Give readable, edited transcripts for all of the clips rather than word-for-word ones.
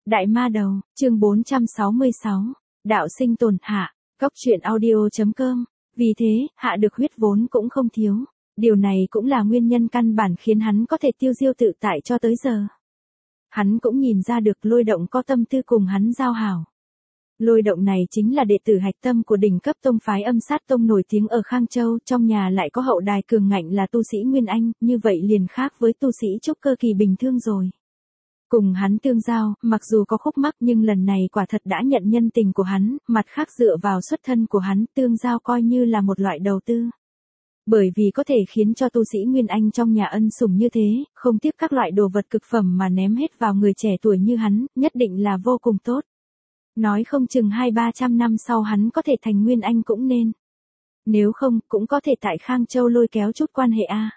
Đại ma đầu, chương 466. Đạo sinh tồn hạ, góc truyện audio.com. Vì thế, hạ được huyết vốn cũng không thiếu. Điều này cũng là nguyên nhân căn bản khiến hắn có thể tiêu diêu tự tại cho tới giờ. Hắn cũng nhìn ra được Lôi Động có tâm tư cùng hắn giao hảo. Lôi Động này chính là đệ tử hạch tâm của đỉnh cấp tông phái Âm Sát Tông nổi tiếng ở Khang Châu, trong nhà lại có hậu đài cường ngạnh là tu sĩ Nguyên Anh, như vậy liền khác với tu sĩ trúc cơ kỳ bình thường rồi. Cùng hắn tương giao, mặc dù có khúc mắc nhưng lần này quả thật đã nhận nhân tình của hắn, mặt khác dựa vào xuất thân của hắn tương giao coi như là một loại đầu tư. Bởi vì có thể khiến cho tu sĩ Nguyên Anh trong nhà ân sủng như thế, không tiếc các loại đồ vật cực phẩm mà ném hết vào người trẻ tuổi như hắn, nhất định là vô cùng tốt. Nói không chừng 200-300 năm sau hắn có thể thành Nguyên Anh cũng nên. Nếu không, cũng có thể tại Khang Châu lôi kéo chút quan hệ a.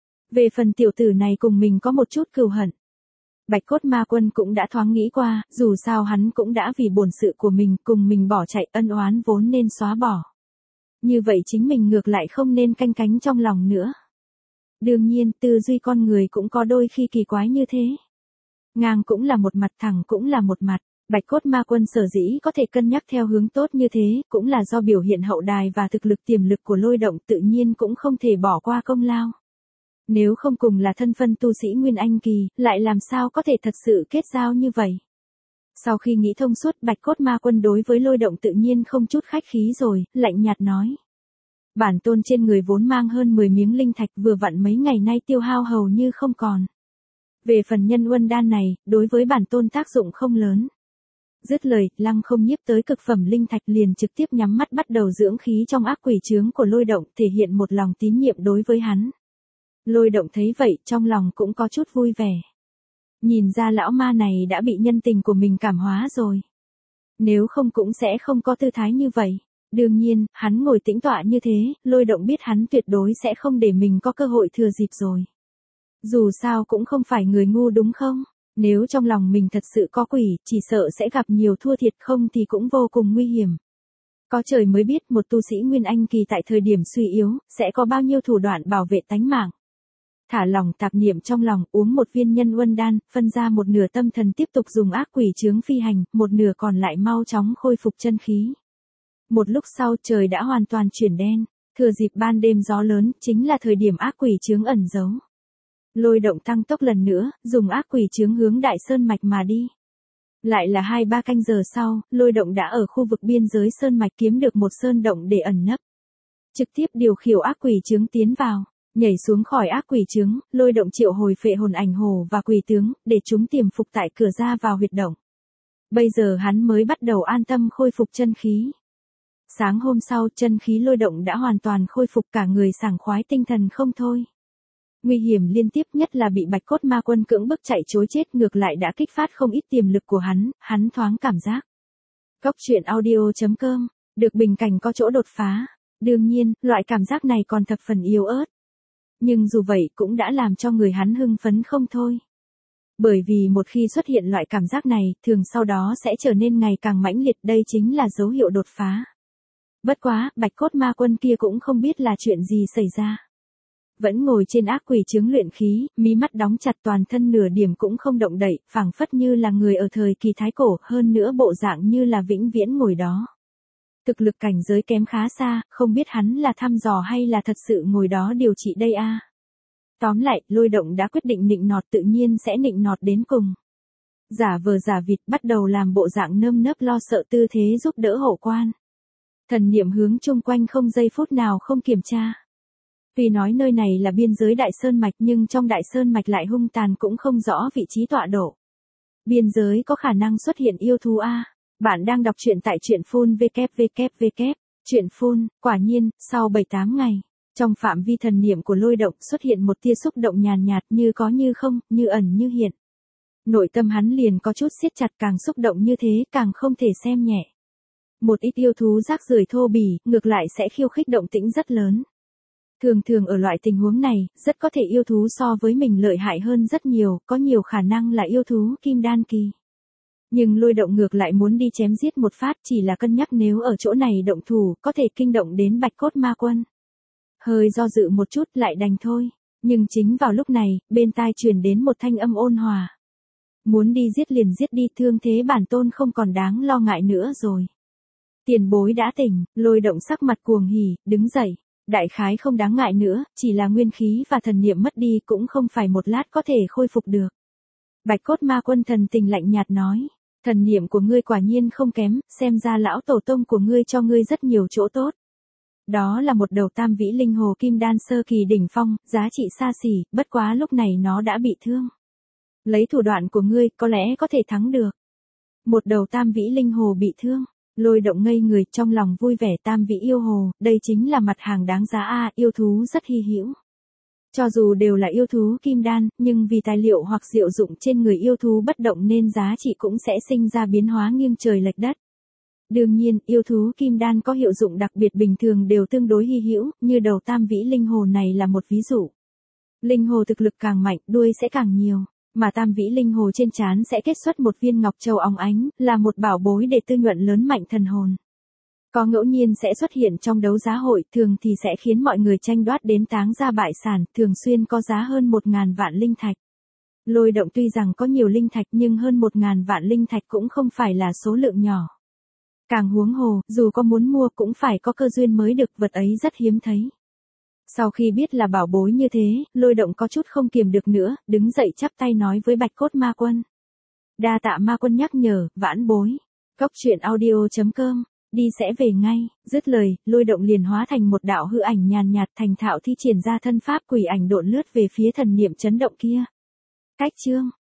Về phần tiểu tử này cùng mình có một chút cừu hận. Bạch Cốt Ma Quân cũng đã thoáng nghĩ qua, dù sao hắn cũng đã vì bổn sự của mình cùng mình bỏ chạy, ân oán vốn nên xóa bỏ. Như vậy chính mình ngược lại không nên canh cánh trong lòng nữa. Đương nhiên, tư duy con người cũng có đôi khi kỳ quái như thế. Ngang cũng là một mặt, thẳng cũng là một mặt. Bạch Cốt Ma Quân sở dĩ có thể cân nhắc theo hướng tốt như thế, cũng là do biểu hiện hậu đài và thực lực tiềm lực của Lôi Động, tự nhiên cũng không thể bỏ qua công lao. Nếu không cùng là thân phân tu sĩ Nguyên Anh kỳ, lại làm sao có thể thật sự kết giao như vậy. Sau khi nghĩ thông suốt, Bạch Cốt Ma Quân đối với Lôi Động tự nhiên không chút khách khí rồi, lạnh nhạt nói. Bản tôn trên người vốn mang hơn 10 miếng linh thạch, vừa vặn mấy ngày nay tiêu hao hầu như không còn. Về phần nhân uân đan này, đối với bản tôn tác dụng không lớn. Dứt lời, Lăng Không nhiếp tới cực phẩm linh thạch liền trực tiếp nhắm mắt bắt đầu dưỡng khí trong ác quỷ chướng của Lôi Động, thể hiện một lòng tín nhiệm đối với hắn. Lôi Động thấy vậy, trong lòng cũng có chút vui vẻ. Nhìn ra lão ma này đã bị nhân tình của mình cảm hóa rồi. Nếu không cũng sẽ không có tư thái như vậy. Đương nhiên, hắn ngồi tĩnh tọa như thế, Lôi Động biết hắn tuyệt đối sẽ không để mình có cơ hội thừa dịp rồi. Dù sao cũng không phải người ngu đúng không? Nếu trong lòng mình thật sự có quỷ, chỉ sợ sẽ gặp nhiều thua thiệt, không thì cũng vô cùng nguy hiểm. Có trời mới biết một tu sĩ Nguyên Anh kỳ tại thời điểm suy yếu, sẽ có bao nhiêu thủ đoạn bảo vệ tánh mạng. Thả lòng tạp niệm trong lòng, uống một viên nhân uân đan, phân ra một nửa tâm thần tiếp tục dùng ác quỷ chướng phi hành, một nửa còn lại mau chóng khôi phục chân khí. Một lúc sau trời đã hoàn toàn chuyển đen, thừa dịp ban đêm gió lớn, chính là thời điểm ác quỷ chướng ẩn giấu. Lôi Động tăng tốc lần nữa, dùng ác quỷ chướng hướng Đại Sơn Mạch mà đi. Lại là 2-3 canh giờ sau, Lôi Động đã ở khu vực biên giới Sơn Mạch kiếm được một sơn động để ẩn nấp. Trực tiếp điều khiển ác quỷ chướng tiến vào. Nhảy xuống khỏi ác quỷ chướng, Lôi Động triệu hồi phệ hồn ảnh hồ và quỷ tướng, để chúng tiềm phục tại cửa ra vào huyệt động. Bây giờ hắn mới bắt đầu an tâm khôi phục chân khí. Sáng hôm sau, chân khí Lôi Động đã hoàn toàn khôi phục, cả người sảng khoái tinh thần không thôi. Nguy hiểm liên tiếp, nhất là bị Bạch Cốt Ma Quân cưỡng bức chạy trối chết, ngược lại đã kích phát không ít tiềm lực của hắn thoáng cảm giác. Góc truyện audio.com, được bình cảnh có chỗ đột phá. Đương nhiên, loại cảm giác này còn thập phần yếu ớt. Nhưng dù vậy cũng đã làm cho người hắn hưng phấn không thôi. Bởi vì một khi xuất hiện loại cảm giác này, thường sau đó sẽ trở nên ngày càng mãnh liệt, đây chính là dấu hiệu đột phá. Bất quá, Bạch Cốt Ma Quân kia cũng không biết là chuyện gì xảy ra. Vẫn ngồi trên ác quỷ chướng luyện khí, mí mắt đóng chặt, toàn thân nửa điểm cũng không động đậy, phảng phất như là người ở thời kỳ thái cổ, hơn nữa bộ dạng như là vĩnh viễn ngồi đó. Thực lực cảnh giới kém khá xa, không biết hắn là thăm dò hay là thật sự ngồi đó điều trị đây a. Tóm lại, Lôi Động đã quyết định nịnh nọt, tự nhiên sẽ nịnh nọt đến cùng. Giả vờ giả vịt, bắt đầu làm bộ dạng nơm nớp lo sợ tư thế giúp đỡ hộ quan. Thần niệm hướng chung quanh không giây phút nào không kiểm tra. Tuy nói nơi này là biên giới Đại Sơn Mạch nhưng trong Đại Sơn Mạch lại hung tàn, cũng không rõ vị trí tọa độ. Biên giới có khả năng xuất hiện yêu thú a. Bạn đang đọc truyện tại truyện phun www. Truyện phun, quả nhiên, sau 7-8 ngày, trong phạm vi thần niệm của Lôi Động xuất hiện một tia xúc động nhàn nhạt, như có như không, như ẩn như hiện. Nội tâm hắn liền có chút siết chặt, càng xúc động như thế càng không thể xem nhẹ. Một ít yêu thú rác rưởi thô bỉ, ngược lại sẽ khiêu khích động tĩnh rất lớn. Thường ở loại tình huống này, rất có thể yêu thú so với mình lợi hại hơn rất nhiều, có nhiều khả năng là yêu thú kim đan kỳ. Nhưng Lôi Động ngược lại muốn đi chém giết một phát, chỉ là cân nhắc nếu ở chỗ này động thủ, có thể kinh động đến Bạch Cốt Ma Quân. Hơi do dự một chút, lại đành thôi. Nhưng chính vào lúc này, bên tai truyền đến một thanh âm ôn hòa. Muốn đi giết liền giết đi, thương thế bản tôn không còn đáng lo ngại nữa rồi. Tiền bối đã tỉnh, Lôi Động sắc mặt cuồng hỉ, đứng dậy. Đại khái không đáng ngại nữa, chỉ là nguyên khí và thần niệm mất đi cũng không phải một lát có thể khôi phục được. Bạch Cốt Ma Quân thần tình lạnh nhạt nói, thần niệm của ngươi quả nhiên không kém, xem ra lão tổ tông của ngươi cho ngươi rất nhiều chỗ tốt. Đó là một đầu tam vĩ linh hồ kim đan sơ kỳ đỉnh phong, giá trị xa xỉ, bất quá lúc này nó đã bị thương. Lấy thủ đoạn của ngươi, có lẽ có thể thắng được. Một đầu tam vĩ linh hồ bị thương, Lôi Động ngây người, trong lòng vui vẻ. Tam vĩ yêu hồ, đây chính là mặt hàng đáng giá a, yêu thú rất hy hữu. Cho dù đều là yêu thú kim đan, nhưng vì tài liệu hoặc diệu dụng trên người yêu thú bất động nên giá trị cũng sẽ sinh ra biến hóa nghiêng trời lệch đất. Đương nhiên, yêu thú kim đan có hiệu dụng đặc biệt bình thường đều tương đối hy hữu, như đầu tam vĩ linh hồ này là một ví dụ. Linh hồ thực lực càng mạnh, đuôi sẽ càng nhiều, mà tam vĩ linh hồ trên trán sẽ kết xuất một viên ngọc châu óng ánh, là một bảo bối để tư nhuận lớn mạnh thần hồn. Có ngẫu nhiên sẽ xuất hiện trong đấu giá hội, thường thì sẽ khiến mọi người tranh đoạt đến táng ra bại sản, thường xuyên có giá hơn 1.000 vạn linh thạch. Lôi Động tuy rằng có nhiều linh thạch nhưng hơn 1.000 vạn linh thạch cũng không phải là số lượng nhỏ. Càng huống hồ, dù có muốn mua cũng phải có cơ duyên mới được, vật ấy rất hiếm thấy. Sau khi biết là bảo bối như thế, Lôi Động có chút không kiềm được nữa, đứng dậy chắp tay nói với Bạch Cốt Ma Quân. Đa tạ Ma Quân nhắc nhở, vãn bối. Cốc truyện audio.com, đi sẽ về ngay, dứt lời, Lôi Động liền hóa thành một đạo hư ảnh nhàn nhạt thành thạo thi triển ra thân pháp quỷ ảnh độn lướt về phía thần niệm chấn động kia. Cách chương